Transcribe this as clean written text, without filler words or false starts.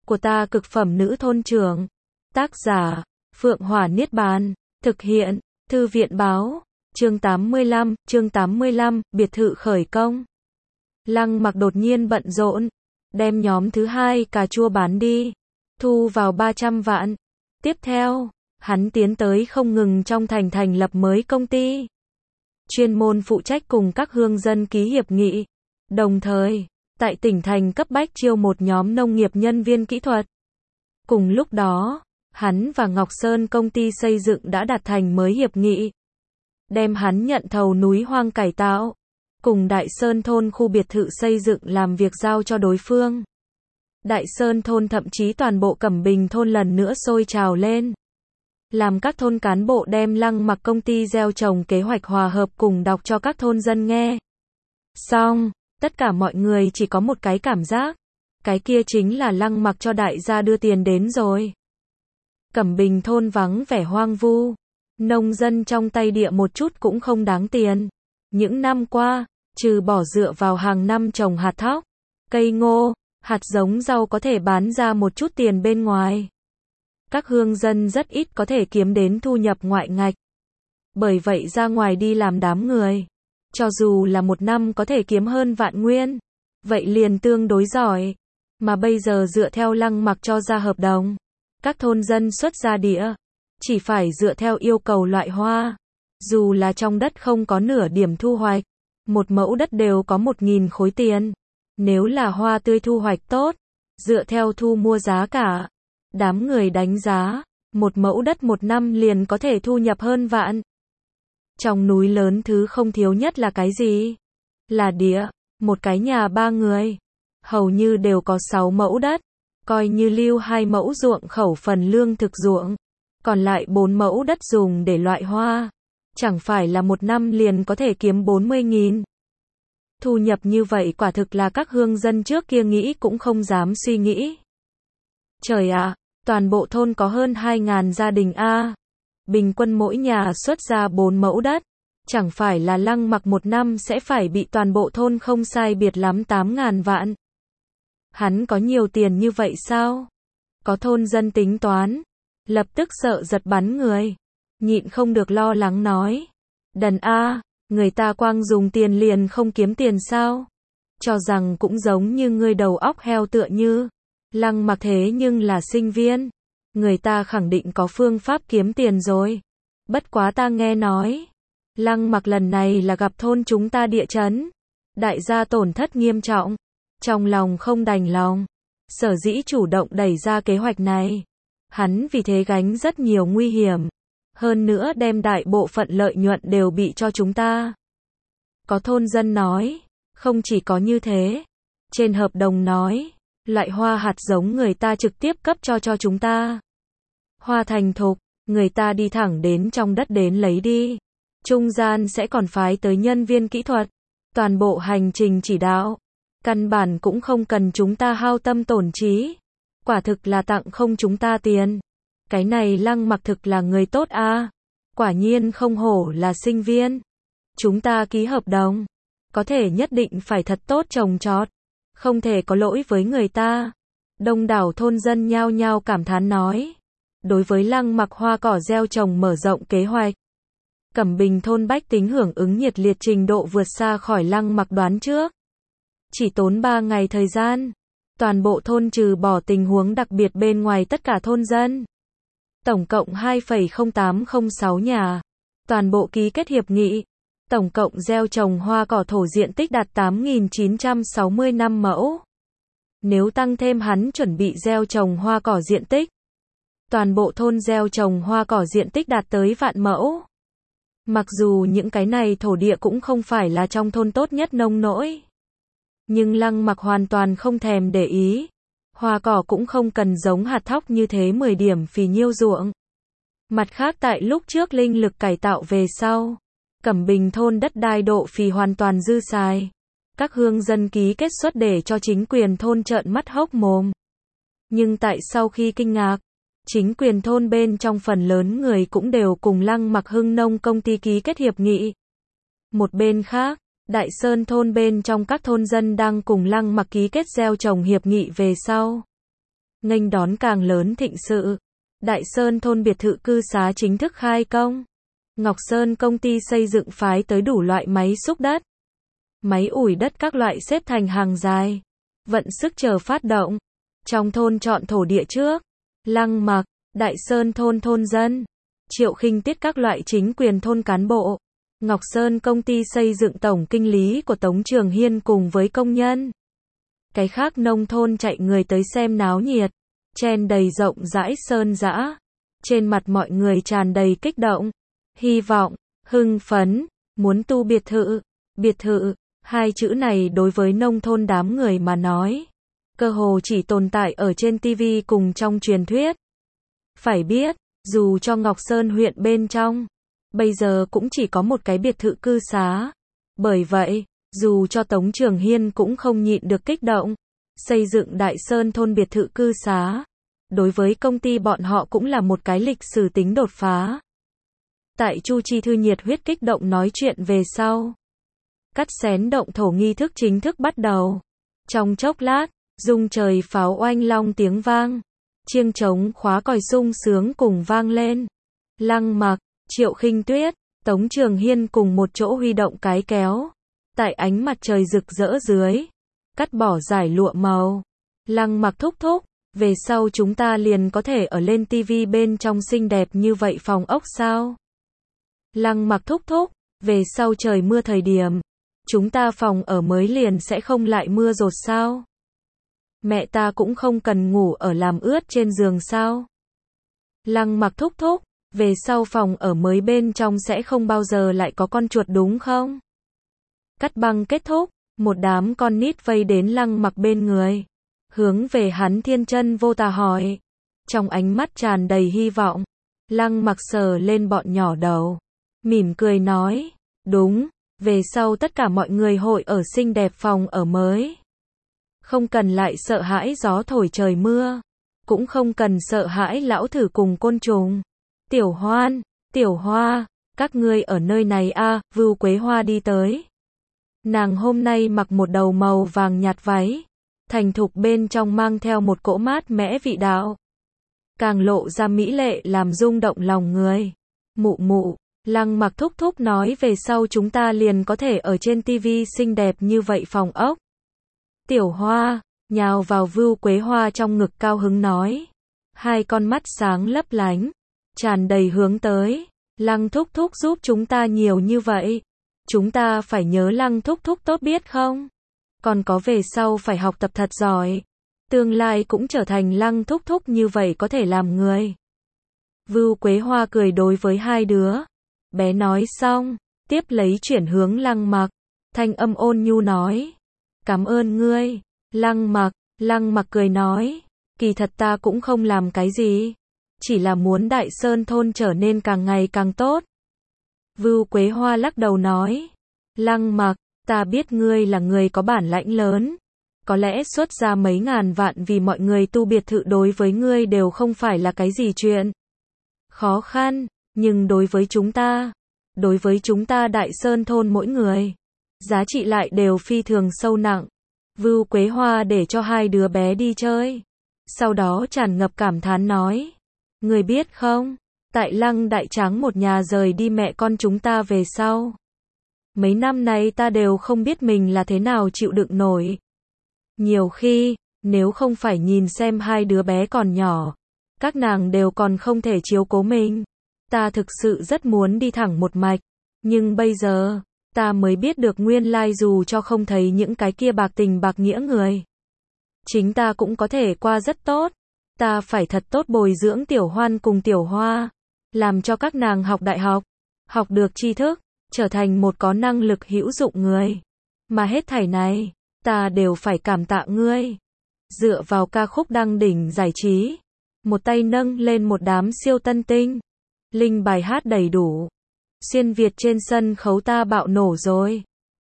của ta cực phẩm nữ thôn trưởng. Tác giả, Phượng Hỏa Niết Bàn. Thực hiện, Thư viện báo. Chương 85, biệt thự khởi công. Lăng Mặc đột nhiên bận rộn, đem nhóm thứ hai cà chua bán đi, thu vào 300 vạn. Tiếp theo, hắn tiến tới không ngừng trong thành thành lập mới công ty, chuyên môn phụ trách cùng các hương dân ký hiệp nghị, đồng thời, tại tỉnh thành cấp bách chiêu một nhóm nông nghiệp nhân viên kỹ thuật. Cùng lúc đó, hắn và Ngọc Sơn công ty xây dựng đã đạt thành mới hiệp nghị, đem hắn nhận thầu núi hoang cải tạo, cùng Đại Sơn thôn khu biệt thự xây dựng làm việc giao cho đối phương. Đại Sơn thôn thậm chí toàn bộ Cẩm Bình thôn lần nữa sôi trào lên, làm các thôn cán bộ đem Lăng Mặc công ty gieo trồng kế hoạch hòa hợp cùng đọc cho các thôn dân nghe. Xong, tất cả mọi người chỉ có một cái cảm giác, cái kia chính là Lăng Mặc cho đại gia đưa tiền đến rồi. Cẩm Bình thôn vắng vẻ hoang vu, nông dân trong tay địa một chút cũng không đáng tiền. Những năm qua, trừ bỏ dựa vào hàng năm trồng hạt thóc, cây ngô, hạt giống rau có thể bán ra một chút tiền bên ngoài, các hương dân rất ít có thể kiếm đến thu nhập ngoại ngạch. Bởi vậy ra ngoài đi làm đám người, cho dù là một năm có thể kiếm hơn vạn nguyên, vậy liền tương đối giỏi. Mà bây giờ dựa theo Lăng Mặc cho ra hợp đồng, các thôn dân xuất ra địa, chỉ phải dựa theo yêu cầu loại hoa. Dù là trong đất không có nửa điểm thu hoạch, một mẫu đất đều có 1.000 khối tiền. Nếu là hoa tươi thu hoạch tốt, dựa theo thu mua giá cả, đám người đánh giá, một mẫu đất một năm liền có thể thu nhập hơn vạn. Trong núi lớn thứ không thiếu nhất là cái gì? Là địa. Một cái nhà 3 người, hầu như đều có 6 mẫu đất, coi như lưu 2 mẫu ruộng khẩu phần lương thực ruộng, còn lại 4 mẫu đất dùng để loại hoa. Chẳng phải là một năm liền có thể kiếm 40.000. Thu nhập như vậy quả thực là các hương dân trước kia nghĩ cũng không dám suy nghĩ. Trời ạ, toàn bộ thôn có hơn 2.000 gia đình a. Bình quân mỗi nhà xuất ra 4 mẫu đất. Chẳng phải là Lăng Mặc một năm sẽ phải bị toàn bộ thôn không sai biệt lắm 8.000 vạn. Hắn có nhiều tiền như vậy sao? Có thôn dân tính toán, lập tức sợ giật bắn người. Nhịn không được lo lắng nói. Đần a, người ta quang dùng tiền liền không kiếm tiền sao? Cho rằng cũng giống như ngươi đầu óc heo tựa như. Lăng Mặc thế nhưng là sinh viên. Người ta khẳng định có phương pháp kiếm tiền rồi. Bất quá ta nghe nói, Lăng Mặc lần này là gặp thôn chúng ta địa chấn. Đại gia tổn thất nghiêm trọng. Trong lòng không đành lòng. Sở dĩ chủ động đẩy ra kế hoạch này. Hắn vì thế gánh rất nhiều nguy hiểm. Hơn nữa đem đại bộ phận lợi nhuận đều bị cho chúng ta. Có thôn dân nói, không chỉ có như thế. Trên hợp đồng nói, loại hoa hạt giống người ta trực tiếp cấp cho chúng ta. Hoa thành thục, người ta đi thẳng đến trong đất đến lấy đi. Trung gian sẽ còn phái tới nhân viên kỹ thuật. Toàn bộ hành trình chỉ đạo. Căn bản cũng không cần chúng ta hao tâm tổn trí. Quả thực là tặng không chúng ta tiền. Cái này Lăng Mặc thực là người tốt a. Quả nhiên không hổ là sinh viên. Chúng ta ký hợp đồng, có thể nhất định phải thật tốt trồng trọt, không thể có lỗi với người ta. Đông đảo thôn dân nhao nhao cảm thán nói. Đối với Lăng Mặc hoa cỏ gieo trồng mở rộng kế hoạch, Cẩm Bình thôn bách tính hưởng ứng nhiệt liệt trình độ vượt xa khỏi Lăng Mặc đoán trước. Chỉ tốn 3 ngày thời gian, toàn bộ thôn trừ bỏ tình huống đặc biệt bên ngoài tất cả thôn dân. Tổng cộng 2,0806 nhà. Toàn bộ ký kết hiệp nghị. Tổng cộng gieo trồng hoa cỏ thổ diện tích đạt 8.965 mẫu. Nếu tăng thêm hắn chuẩn bị gieo trồng hoa cỏ diện tích, toàn bộ thôn gieo trồng hoa cỏ diện tích đạt tới vạn mẫu. Mặc dù những cái này thổ địa cũng không phải là trong thôn tốt nhất nông nỗi, nhưng Lăng Mặc hoàn toàn không thèm để ý. Hoa cỏ cũng không cần giống hạt thóc như thế 10 điểm phì nhiêu ruộng. Mặt khác tại lúc trước linh lực cải tạo về sau, Cẩm Bình thôn đất đai độ phì hoàn toàn dư xài. Các hương dân ký kết xuất để cho chính quyền thôn trợn mắt hốc mồm. Nhưng tại sau khi kinh ngạc, chính quyền thôn bên trong phần lớn người cũng đều cùng Lăng Mặc Hưng Nông công ty ký kết hiệp nghị. Một bên khác, Đại Sơn thôn bên trong các thôn dân đang cùng Lăng Mặc ký kết gieo trồng hiệp nghị về sau. nghênh đón càng lớn thịnh sự. Đại Sơn thôn biệt thự cư xá chính thức khai công. Ngọc Sơn công ty xây dựng phái tới đủ loại máy xúc đất, máy ủi đất các loại xếp thành hàng dài, vận sức chờ phát động. Trong thôn chọn thổ địa trước, Lăng Mặc, Đại Sơn thôn thôn dân, Triệu Khinh Tiết các loại chính quyền thôn cán bộ, Ngọc Sơn công ty xây dựng tổng kinh lý của Tống Trường Hiên cùng với công nhân. Cái khác nông thôn chạy người tới xem náo nhiệt, chen đầy rộng rãi sơn dã. Trên mặt mọi người tràn đầy kích động, hy vọng, hưng phấn, muốn tu biệt thự. Biệt thự, hai chữ này đối với nông thôn đám người mà nói, cơ hồ chỉ tồn tại ở trên TV cùng trong truyền thuyết. Phải biết, dù cho Ngọc Sơn huyện bên trong, bây giờ cũng chỉ có một cái biệt thự cư xá. Bởi vậy, dù cho Tống Trường Hiên cũng không nhịn được kích động, xây dựng Đại Sơn thôn biệt thự cư xá, đối với công ty bọn họ cũng là một cái lịch sử tính đột phá. Tại Chu Chi Thư nhiệt huyết kích động nói chuyện về sau, cắt xén động thổ nghi thức chính thức bắt đầu. Trong chốc lát, rung trời pháo oanh long tiếng vang, chiêng trống khóa còi sung sướng cùng vang lên. Lăng Mặc, Triệu Khinh Tuyết, Tống Trường Hiên cùng một chỗ huy động cái kéo, tại ánh mặt trời rực rỡ dưới, cắt bỏ dải lụa màu. Lăng Mặc thúc thúc, về sau chúng ta liền có thể ở lên TV bên trong xinh đẹp như vậy phòng ốc sao? Lăng Mặc thúc thúc, về sau trời mưa thời điểm, chúng ta phòng ở mới liền sẽ không lại mưa dột sao? Mẹ ta cũng không cần ngủ ở làm ướt trên giường sao? Lăng Mặc thúc thúc, về sau phòng ở mới bên trong sẽ không bao giờ lại có con chuột đúng không? Cắt băng kết thúc, một đám con nít vây đến Lăng Mặc bên người, hướng về hắn thiên chân vô tà hỏi, trong ánh mắt tràn đầy hy vọng. Lăng Mặc sờ lên bọn nhỏ đầu, mỉm cười nói, đúng, về sau tất cả mọi người hội ở xinh đẹp phòng ở mới. Không cần lại sợ hãi gió thổi trời mưa, cũng không cần sợ hãi lão thử cùng côn trùng. Tiểu Hoan, Tiểu Hoa, các ngươi ở nơi này à? Vưu Quế Hoa đi tới. Nàng hôm nay mặc một đầu màu vàng nhạt váy, thành thục bên trong mang theo một cỗ mát mẽ vị đạo, càng lộ ra mỹ lệ làm rung động lòng người. Mụ mụ, Lăng Mặc thúc thúc nói về sau chúng ta liền có thể ở trên TV xinh đẹp như vậy phòng ốc. Tiểu Hoa, nhào vào Vưu Quế Hoa trong ngực cao hứng nói. Hai con mắt sáng lấp lánh, tràn đầy hướng tới. Lăng thúc thúc giúp chúng ta nhiều như vậy. Chúng ta phải nhớ Lăng thúc thúc tốt biết không? Còn có về sau phải học tập thật giỏi. Tương lai cũng trở thành Lăng thúc thúc như vậy có thể làm người. Vưu Quế Hoa cười đối với hai đứa. Bé nói xong, tiếp lấy chuyển hướng Lăng Mặc. Thanh âm ôn nhu nói. Cảm ơn ngươi. Lăng Mặc cười nói. Kỳ thật ta cũng không làm cái gì. Chỉ là muốn Đại Sơn thôn trở nên càng ngày càng tốt. Vưu Quế Hoa lắc đầu nói. Lăng Mặc, ta biết ngươi là người có bản lãnh lớn. Có lẽ xuất ra mấy ngàn vạn vì mọi người tu biệt thự đối với ngươi đều không phải là cái gì chuyện khó khăn, nhưng đối với chúng ta Đại Sơn thôn mỗi người, giá trị lại đều phi thường sâu nặng. Vưu Quế Hoa để cho hai đứa bé đi chơi, sau đó tràn ngập cảm thán nói. Người biết không, tại Lăng Đại Tráng một nhà rời đi mẹ con chúng ta về sau. Mấy năm nay ta đều không biết mình là thế nào chịu đựng nổi. Nhiều khi, nếu không phải nhìn xem hai đứa bé còn nhỏ, các nàng đều còn không thể chiếu cố mình. Ta thực sự rất muốn đi thẳng một mạch, nhưng bây giờ, ta mới biết được nguyên lai dù cho không thấy những cái kia bạc tình bạc nghĩa người, chính ta cũng có thể qua rất tốt. Ta phải thật tốt bồi dưỡng Tiểu Hoan cùng Tiểu Hoa, làm cho các nàng học đại học, học được tri thức, trở thành một có năng lực hữu dụng người. Mà hết thảy này, ta đều phải cảm tạ ngươi. Dựa vào ca khúc đăng đỉnh giải trí, một tay nâng lên một đám siêu tân tinh, linh bài hát đầy đủ. Xuyên Việt trên sân khấu ta bạo nổ rồi.